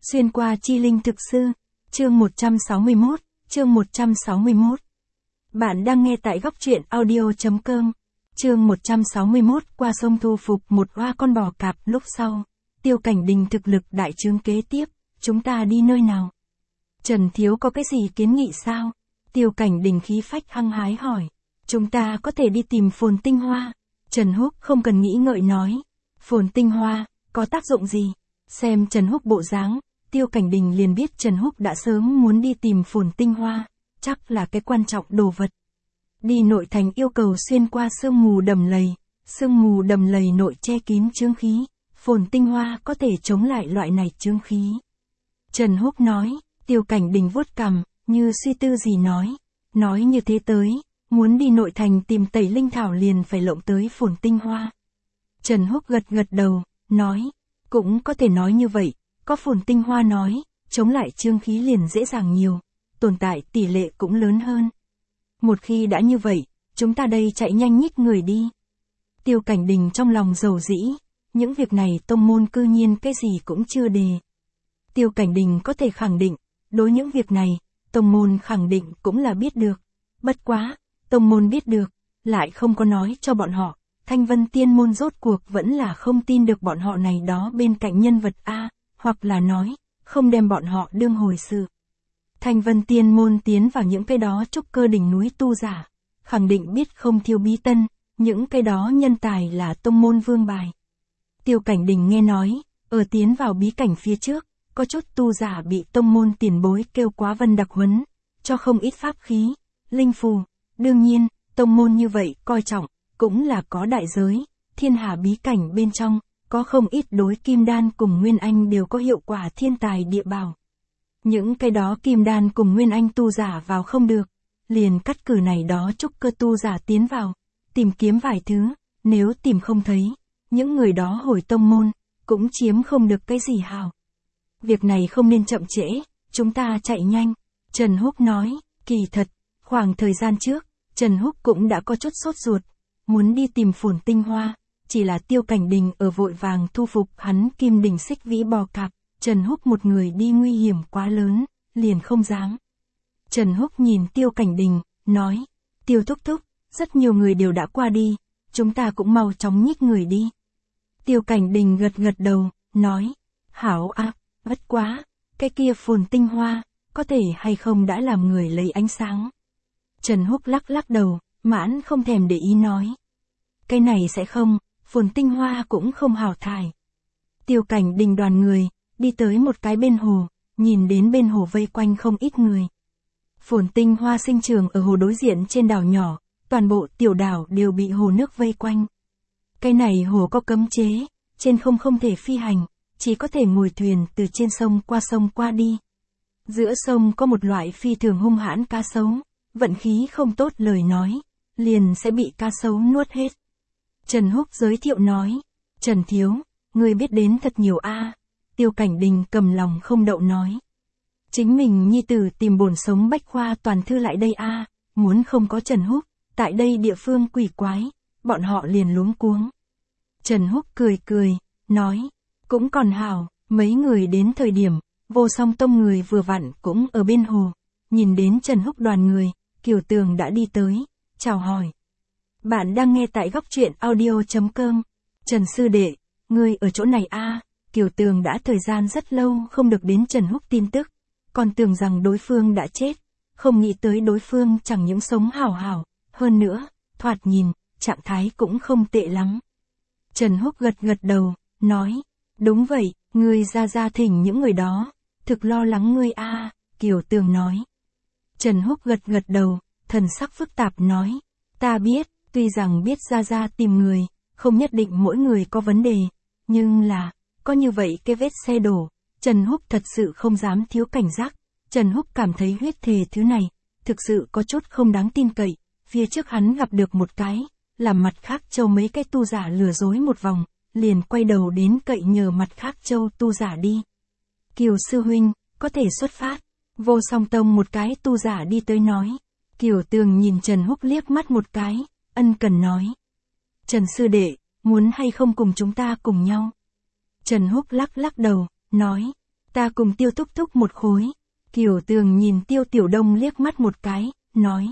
Xuyên qua chi linh thực sư, chương 161, chương 161. Bạn đang nghe tại góc truyện audio.com. Chương 161, qua sông thu phục một oa con bò cạp. Lúc sau, Tiêu Cảnh Đình thực lực đại trướng kế tiếp, chúng ta đi nơi nào? Trần Thiếu có cái gì kiến nghị sao? Tiêu Cảnh Đình khí phách hăng hái hỏi. Chúng ta có thể đi tìm phồn tinh hoa. Trần Húc không cần nghĩ ngợi nói. Phồn tinh hoa, có tác dụng gì? Xem Trần Húc bộ dáng, Tiêu Cảnh Đình liền biết Trần Húc đã sớm muốn đi tìm phồn tinh hoa, chắc là cái quan trọng đồ vật. Đi nội thành yêu cầu xuyên qua sương mù đầm lầy nội che kín chướng khí, phồn tinh hoa có thể chống lại loại này chướng khí. Trần Húc nói, Tiêu Cảnh Đình vuốt cằm, như suy tư gì nói như thế tới, muốn đi nội thành tìm tẩy linh thảo liền phải lộng tới phồn tinh hoa. Trần Húc gật đầu, nói, cũng có thể nói như vậy, có phồn tinh hoa nói, chống lại chướng khí liền dễ dàng nhiều, tồn tại tỷ lệ cũng lớn hơn. Một khi đã như vậy, chúng ta đây chạy nhanh nhích người đi. Tiêu Cảnh Đình trong lòng dầu dĩ, những việc này tông môn cư nhiên cái gì cũng chưa đề. Tiêu Cảnh Đình có thể khẳng định, đối những việc này, tông môn khẳng định cũng là biết được. Bất quá, tông môn biết được, lại không có nói cho bọn họ, Thanh Vân Tiên môn rốt cuộc vẫn là không tin được bọn họ này đó bên cạnh nhân vật A, hoặc là nói, không đem bọn họ đương hồi sự. Thanh Vân Tiên môn tiến vào những cái đó trúc cơ đỉnh núi tu giả, khẳng định biết không thiếu bí tân, những cái đó nhân tài là tông môn vương bài. Tiêu Cảnh Đình nghe nói, ở tiến vào bí cảnh phía trước, có chút tu giả bị tông môn tiền bối kêu quá vân đặc huấn, cho không ít pháp khí, linh phù. Đương nhiên, tông môn như vậy coi trọng, cũng là có đại giới, thiên hà bí cảnh bên trong, có không ít đối kim đan cùng nguyên anh đều có hiệu quả thiên tài địa bảo. Những cái đó kim đan cùng nguyên anh tu giả vào không được, liền cắt cử này đó trúc cơ tu giả tiến vào, tìm kiếm vài thứ, nếu tìm không thấy, những người đó hồi tông môn, cũng chiếm không được cái gì hào. Việc này không nên chậm trễ, chúng ta chạy nhanh. Trần Húc nói, kỳ thật, khoảng thời gian trước, Trần Húc cũng đã có chút sốt ruột, muốn đi tìm phồn tinh hoa, chỉ là Tiêu Cảnh Đình ở vội vàng thu phục hắn kim đỉnh xích vĩ bò cạp, Trần Húc một người đi nguy hiểm quá lớn, liền không dám. Trần Húc nhìn Tiêu Cảnh Đình, nói, Tiêu thúc thúc, rất nhiều người đều đã qua đi, chúng ta cũng mau chóng nhích người đi. Tiêu Cảnh Đình gật đầu, nói, hảo a, vất quá, cái kia phồn tinh hoa, có thể hay không đã làm người lấy ánh sáng. Trần Húc lắc đầu, mãn không thèm để ý nói. Cái này sẽ không, phồn tinh hoa cũng không hảo thải. Tiêu Cảnh Đình đoàn người, đi tới một cái bên hồ, nhìn đến bên hồ vây quanh không ít người. Phồn tinh hoa sinh trưởng ở hồ đối diện trên đảo nhỏ, toàn bộ tiểu đảo đều bị hồ nước vây quanh. Cái này hồ có cấm chế, trên không thể phi hành, chỉ có thể ngồi thuyền từ trên sông qua đi. Giữa sông có một loại phi thường hung hãn cá sấu, vận khí không tốt lời nói, liền sẽ bị cá sấu nuốt hết. Trần Húc giới thiệu nói, Trần Thiếu, người biết đến thật nhiều a. Tiêu Cảnh Đình cầm lòng không đậu nói. Chính mình nhi tử tìm bổn sống bách khoa toàn thư lại đây a, muốn không có Trần Húc, tại đây địa phương quỷ quái, bọn họ liền luống cuống. Trần Húc cười, nói, cũng còn hảo, mấy người đến thời điểm, Vô Song Tông người vừa vặn cũng ở bên hồ, nhìn đến Trần Húc đoàn người, Kiều Tường đã đi tới, chào hỏi. Bạn đang nghe tại góc truyện audio.com. Trần sư đệ, ngươi ở chỗ này a? Kiều Tường đã thời gian rất lâu không được đến Trần Húc tin tức, còn tưởng rằng đối phương đã chết, không nghĩ tới đối phương chẳng những sống hảo, hơn nữa, thoạt nhìn, trạng thái cũng không tệ lắm. Trần Húc gật đầu, nói, đúng vậy, ngươi ra thỉnh những người đó, thực lo lắng ngươi a. Kiều Tường nói. Trần Húc gật đầu, thần sắc phức tạp nói, ta biết, tuy rằng biết ra tìm người, không nhất định mỗi người có vấn đề, nhưng là, có như vậy cái vết xe đổ, Trần Húc thật sự không dám thiếu cảnh giác. Trần Húc cảm thấy huyết thề thứ này, thực sự có chút không đáng tin cậy, phía trước hắn gặp được một cái, làm mặt khác châu mấy cái tu giả lừa dối một vòng, liền quay đầu đến cậy nhờ mặt khác châu tu giả đi. Kiều sư huynh, có thể xuất phát. Vô Song Tông một cái tu giả đi tới nói. Kiều Tường nhìn Trần Húc liếc mắt một cái, ân cần nói. Trần sư đệ, muốn hay không cùng chúng ta cùng nhau? Trần Húc lắc đầu, nói. Ta cùng Tiêu thúc thúc một khối. Kiều Tường nhìn Tiêu Tiểu Đông liếc mắt một cái, nói.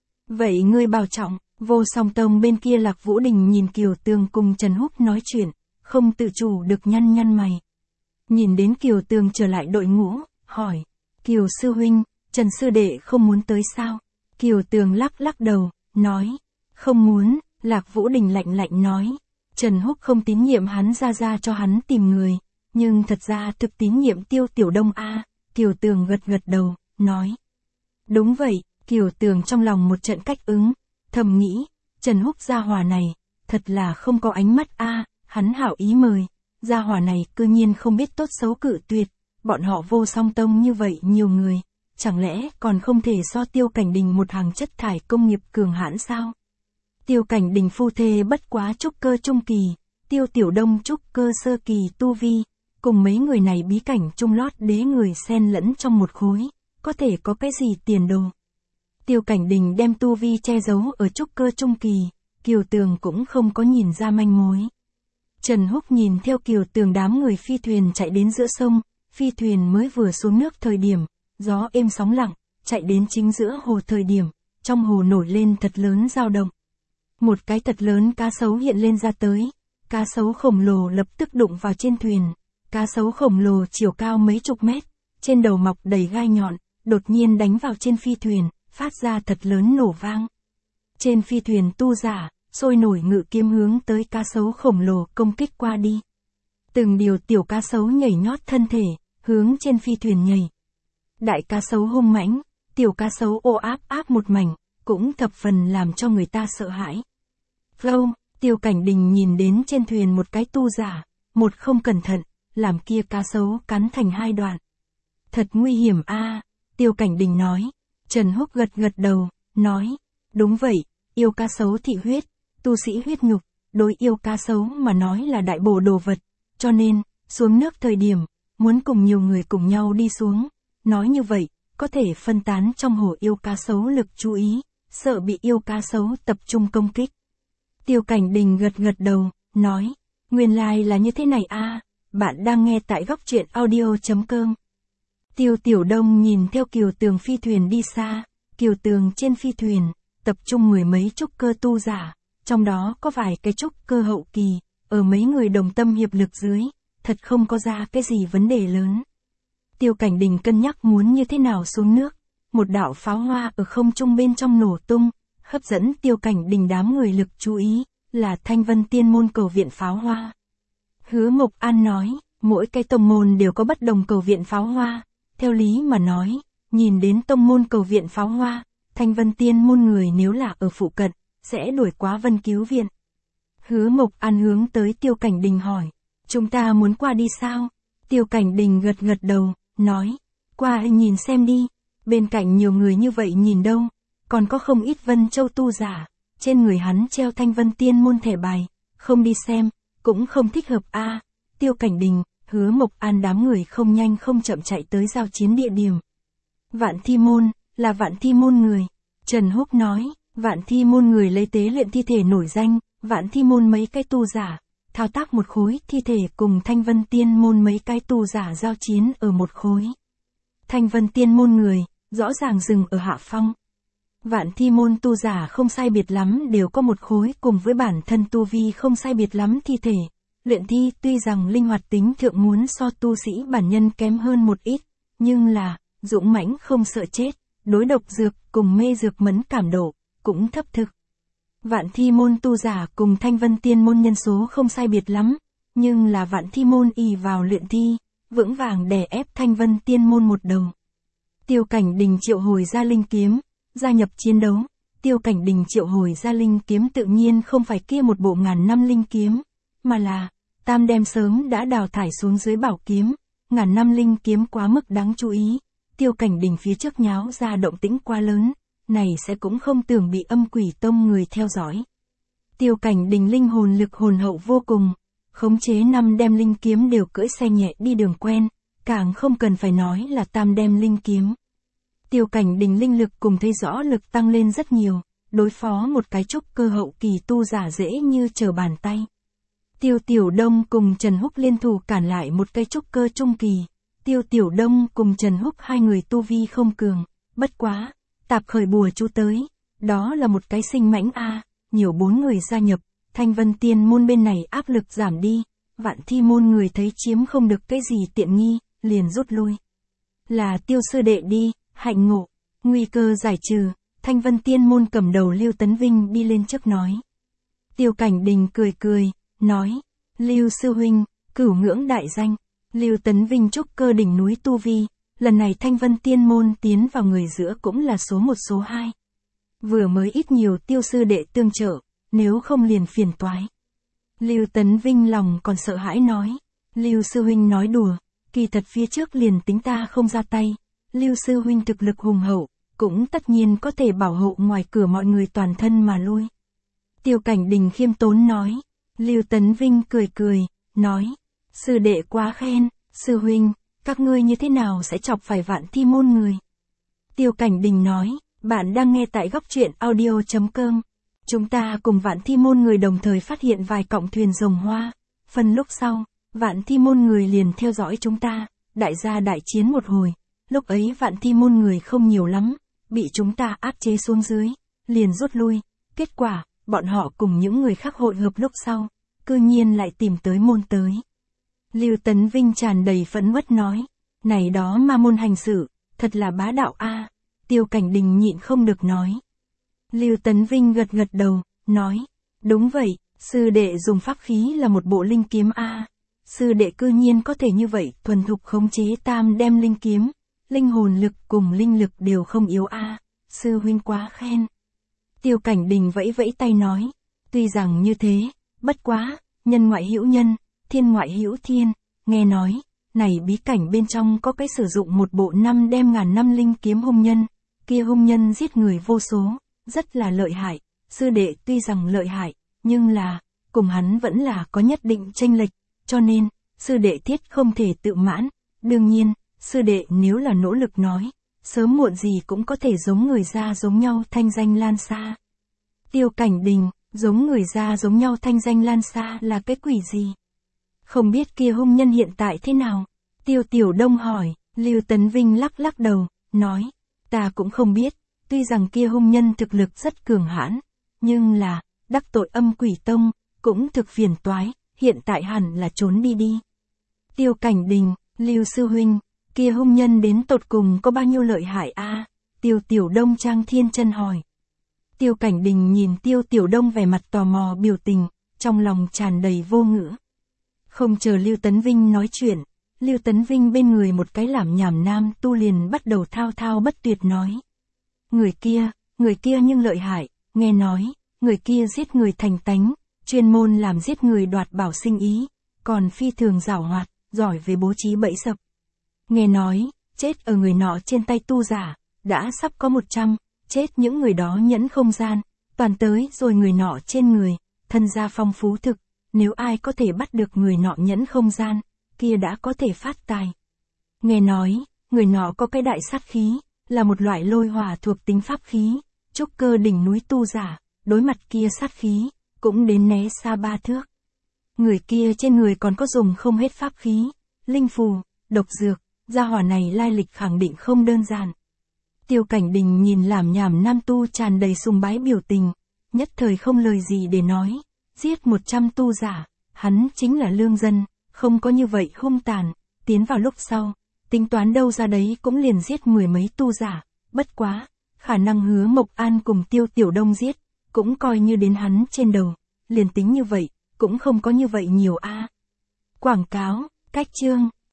Vậy ngươi bảo trọng. Vô Song Tông bên kia Lạc Vũ Đình nhìn Kiều Tường cùng Trần Húc nói chuyện, không tự chủ được nhăn nhăn mày. Nhìn đến Kiều Tường trở lại đội ngũ, hỏi. Kiều sư huynh, Trần sư đệ không muốn tới sao? Kiều Tường lắc lắc đầu, nói. Không muốn. Lạc Vũ Đình lạnh lạnh nói. Trần Húc không tín nhiệm hắn ra cho hắn tìm người, nhưng thật ra thực tín nhiệm Tiêu Tiểu Đông a. Kiều Tường gật gật đầu, nói. Đúng vậy. Kiều Tường trong lòng một trận cách ứng, thầm nghĩ, Trần Húc gia hỏa này, thật là không có ánh mắt a. Hắn hảo ý mời, gia hỏa này cư nhiên không biết tốt xấu cự tuyệt, bọn họ Vô Song Tông như vậy nhiều người, chẳng lẽ còn không thể so Tiêu Cảnh Đình một hàng chất thải công nghiệp cường hãn sao? Tiêu Cảnh Đình phu thê bất quá trúc cơ trung kỳ, Tiêu Tiểu Đông trúc cơ sơ kỳ tu vi, cùng mấy người này bí cảnh trung lót đế người xen lẫn trong một khối, có thể có cái gì tiền đồ? Tiêu Cảnh Đình đem tu vi che giấu ở trúc cơ trung kỳ, Kiều Tường cũng không có nhìn ra manh mối. Trần Húc nhìn theo Kiều Tường đám người phi thuyền chạy đến giữa sông, phi thuyền mới vừa xuống nước thời điểm, gió êm sóng lặng, chạy đến chính giữa hồ thời điểm, trong hồ nổi lên thật lớn dao động. Một cái thật lớn cá sấu hiện lên ra tới, cá sấu khổng lồ lập tức đụng vào trên thuyền, cá sấu khổng lồ chiều cao mấy chục mét, trên đầu mọc đầy gai nhọn, đột nhiên đánh vào trên phi thuyền, phát ra thật lớn nổ vang. Trên phi thuyền tu giả, sôi nổi ngự kiếm hướng tới cá sấu khổng lồ công kích qua đi. Từng điều tiểu cá sấu nhảy nhót thân thể, hướng trên phi thuyền nhảy. Đại cá sấu hung mãnh, tiểu cá sấu ô áp một mảnh, cũng thập phần làm cho người ta sợ hãi. Flow, Tiêu Cảnh Đình nhìn đến trên thuyền một cái tu giả, một không cẩn thận, làm kia cá sấu cắn thành hai đoạn. Thật nguy hiểm a. Tiêu Cảnh Đình nói. Trần Húc gật gật đầu, nói. Đúng vậy, yêu cá sấu thị huyết, tu sĩ huyết nhục, đối yêu cá sấu mà nói là đại bổ đồ vật, cho nên, xuống nước thời điểm, muốn cùng nhiều người cùng nhau đi xuống. Nói như vậy, có thể phân tán trong hồ yêu cá sấu lực chú ý, sợ bị yêu cá sấu tập trung công kích. Tiêu Cảnh Đình gật gật đầu, nói, nguyên lai là như thế này a. Bạn đang nghe tại góc truyện audio.com. Tiêu Tiểu Đông nhìn theo Kiều Tường phi thuyền đi xa, Kiều Tường trên phi thuyền, tập trung mười mấy trúc cơ tu giả, trong đó có vài cái trúc cơ hậu kỳ, ở mấy người đồng tâm hiệp lực dưới, thật không có ra cái gì vấn đề lớn. Tiêu Cảnh Đình cân nhắc muốn như thế nào xuống nước, một đạo pháo hoa ở không trung bên trong nổ tung, hấp dẫn Tiêu Cảnh Đình đám người lực chú ý, là Thanh Vân Tiên môn cầu viện pháo hoa. Hứa Mộc An nói, mỗi cái tông môn đều có bất đồng cầu viện pháo hoa, theo lý mà nói, nhìn đến tông môn cầu viện pháo hoa, Thanh Vân Tiên môn người nếu là ở phụ cận, sẽ đuổi quá Vân cứu viện. Hứa Mộc An hướng tới Tiêu Cảnh Đình hỏi, chúng ta muốn qua đi sao? Tiêu Cảnh Đình gật gật đầu, nói, qua nhìn xem đi, bên cạnh nhiều người như vậy nhìn đâu, còn có không ít Vân Châu tu giả, trên người hắn treo Thanh Vân Tiên môn thẻ bài, không đi xem, cũng không thích hợp a. Tiêu Cảnh Đình, Hứa Mộc An đám người không nhanh không chậm chạy tới giao chiến địa điểm. Vạn Thi môn, là Vạn Thi môn người. Trần Húc nói, Vạn Thi môn người lấy tế luyện thi thể nổi danh, Vạn Thi môn mấy cái tu giả, thao tác một khối thi thể cùng Thanh Vân Tiên môn mấy cái tu giả giao chiến ở một khối. Thanh Vân Tiên môn người, rõ ràng dừng ở hạ phong. Vạn Thi môn tu giả không sai biệt lắm đều có một khối cùng với bản thân tu vi không sai biệt lắm thi thể. Luyện thi tuy rằng linh hoạt tính thượng muốn so tu sĩ bản nhân kém hơn một ít, nhưng là, dũng mãnh không sợ chết, đối độc dược cùng mê dược mẫn cảm độ, cũng thấp thực. Vạn Thi môn tu giả cùng Thanh Vân Tiên môn nhân số không sai biệt lắm, nhưng là Vạn Thi môn ỷ vào luyện thi, vững vàng đè ép Thanh Vân Tiên môn một đầu. Tiêu Cảnh Đình triệu hồi ra linh kiếm, gia nhập chiến đấu. Tiêu Cảnh Đình triệu hồi ra linh kiếm tự nhiên không phải kia một bộ ngàn năm linh kiếm, mà là tam đem sớm đã đào thải xuống dưới bảo kiếm, ngàn năm linh kiếm quá mức đáng chú ý. Tiêu Cảnh Đình phía trước nháo ra động tĩnh quá lớn, này sẽ cũng không tưởng bị âm quỷ tông người theo dõi. Tiêu Cảnh Đình linh hồn lực hồn hậu vô cùng, khống chế năm đem linh kiếm đều cưỡi xe nhẹ đi đường quen, càng không cần phải nói là tam đem linh kiếm. Tiêu Cảnh Đình linh lực cùng thấy rõ lực tăng lên rất nhiều, đối phó một cái trúc cơ hậu kỳ tu giả dễ như trở bàn tay. Tiêu Tiểu Đông cùng Trần Húc liên thủ cản lại một cái trúc cơ trung kỳ, Tiêu Tiểu Đông cùng Trần Húc hai người tu vi không cường, bất quá, tạp khởi bùa chú tới, đó là một cái sinh mãnh a, nhiều 4 người gia nhập, Thanh Vân Tiên môn bên này áp lực giảm đi, Vạn Thi môn người thấy chiếm không được cái gì tiện nghi, liền rút lui. Là Tiêu sư đệ đi, hạnh ngộ, nguy cơ giải trừ, Thanh Vân Tiên môn cầm đầu Lưu Tấn Vinh đi lên trước nói. Tiêu Cảnh Đình cười cười, nói, Lưu sư huynh, cửu ngưỡng đại danh, Lưu Tấn Vinh trúc cơ đỉnh núi tu vi, lần này Thanh Vân Tiên môn tiến vào người giữa cũng là số 1 số 2. Vừa mới ít nhiều Tiêu sư đệ tương trợ, nếu không liền phiền toái. Lưu Tấn Vinh lòng còn sợ hãi nói, Lưu sư huynh nói đùa, kỳ thật phía trước liền tính ta không ra tay, Lưu sư huynh thực lực hùng hậu, cũng tất nhiên có thể bảo hộ ngoài cửa mọi người toàn thân mà lui. Tiêu Cảnh Đình khiêm tốn nói, Lưu Tấn Vinh cười cười, nói, sư đệ quá khen, sư huynh, các ngươi như thế nào sẽ chọc phải Vạn Thi môn người? Tiêu Cảnh Đình nói, bạn đang nghe tại góc truyện audio.com. Chúng ta cùng Vạn Thi môn người đồng thời phát hiện vài cọng thuyền rồng hoa, phần lúc sau, Vạn Thi môn người liền theo dõi chúng ta, đại gia đại chiến một hồi, lúc ấy Vạn Thi môn người không nhiều lắm, bị chúng ta áp chế xuống dưới, liền rút lui, kết quả, bọn họ cùng những người khác hội hợp lúc sau, cư nhiên lại tìm tới môn tới. Lưu Tấn Vinh tràn đầy phẫn uất nói, này đó ma môn hành sự, thật là bá đạo a. Tiêu Cảnh Đình nhịn không được nói. Lưu Tấn Vinh gật gật đầu, nói, đúng vậy, sư đệ dùng pháp khí là một bộ linh kiếm a. Sư đệ cư nhiên có thể như vậy thuần thục khống chế tam đem linh kiếm, linh hồn lực cùng linh lực đều không yếu a. Sư huynh quá khen. Tiêu Cảnh Đình vẫy vẫy tay nói, tuy rằng như thế, bất quá, nhân ngoại hữu nhân, thiên ngoại hữu thiên, nghe nói, này bí cảnh bên trong có cái sử dụng một bộ 5 đem ngàn năm linh kiếm hung nhân, kia hung nhân giết người vô số, rất là lợi hại, sư đệ tuy rằng lợi hại, nhưng là, cùng hắn vẫn là có nhất định chênh lệch, cho nên, sư đệ thiết không thể tự mãn, đương nhiên, sư đệ nếu là nỗ lực nói, sớm muộn gì cũng có thể giống người ra giống nhau thanh danh lan xa. Tiêu Cảnh Đình, giống người ra giống nhau thanh danh lan xa là cái quỷ gì? Không biết kia hung nhân hiện tại thế nào? Tiêu Tiểu Đông hỏi, Lưu Tấn Vinh lắc lắc đầu, nói, ta cũng không biết, tuy rằng kia hung nhân thực lực rất cường hãn, nhưng là, đắc tội Âm Quỷ Tông, cũng thực phiền toái, hiện tại hẳn là trốn đi đi. Tiêu Cảnh Đình, Lưu sư huynh, kia hung nhân đến tột cùng có bao nhiêu lợi hại a? Tiêu Tiểu Đông Trang Thiên Chân hỏi. Tiêu Cảnh Đình nhìn Tiêu Tiểu Đông vẻ mặt tò mò biểu tình, trong lòng tràn đầy vô ngữ. Không chờ Lưu Tấn Vinh nói chuyện, Lưu Tấn Vinh bên người một cái làm nhảm nam tu liền bắt đầu thao thao bất tuyệt nói. Người kia nhưng lợi hại, nghe nói, người kia giết người thành tánh, chuyên môn làm giết người đoạt bảo sinh ý, còn phi thường giảo hoạt, giỏi về bố trí bẫy dập. Nghe nói, chết ở người nọ trên tay tu giả, đã sắp có 100, chết những người đó nhẫn không gian, toàn tới rồi người nọ trên người, thân gia phong phú thực, nếu ai có thể bắt được người nọ nhẫn không gian, kia đã có thể phát tài. Nghe nói, người nọ có cái đại sát khí, là một loại lôi hỏa thuộc tính pháp khí, trúc cơ đỉnh núi tu giả, đối mặt kia sát khí, cũng đến né xa 3 thước. Người kia trên người còn có dùng không hết pháp khí, linh phù, độc dược, gia hỏa này lai lịch khẳng định không đơn giản. Tiêu Cảnh Đình nhìn làm nhảm nam tu tràn đầy sùng bái biểu tình, nhất thời không lời gì để nói, giết 100 tu giả, hắn chính là lương dân, không có như vậy hung tàn, tiến vào lúc sau, tính toán đâu ra đấy cũng liền giết 10 mấy tu giả, bất quá, khả năng Hứa Mộc An cùng Tiêu Tiểu Đông giết, cũng coi như đến hắn trên đầu, liền tính như vậy, cũng không có như vậy nhiều a. Quảng cáo, cách chương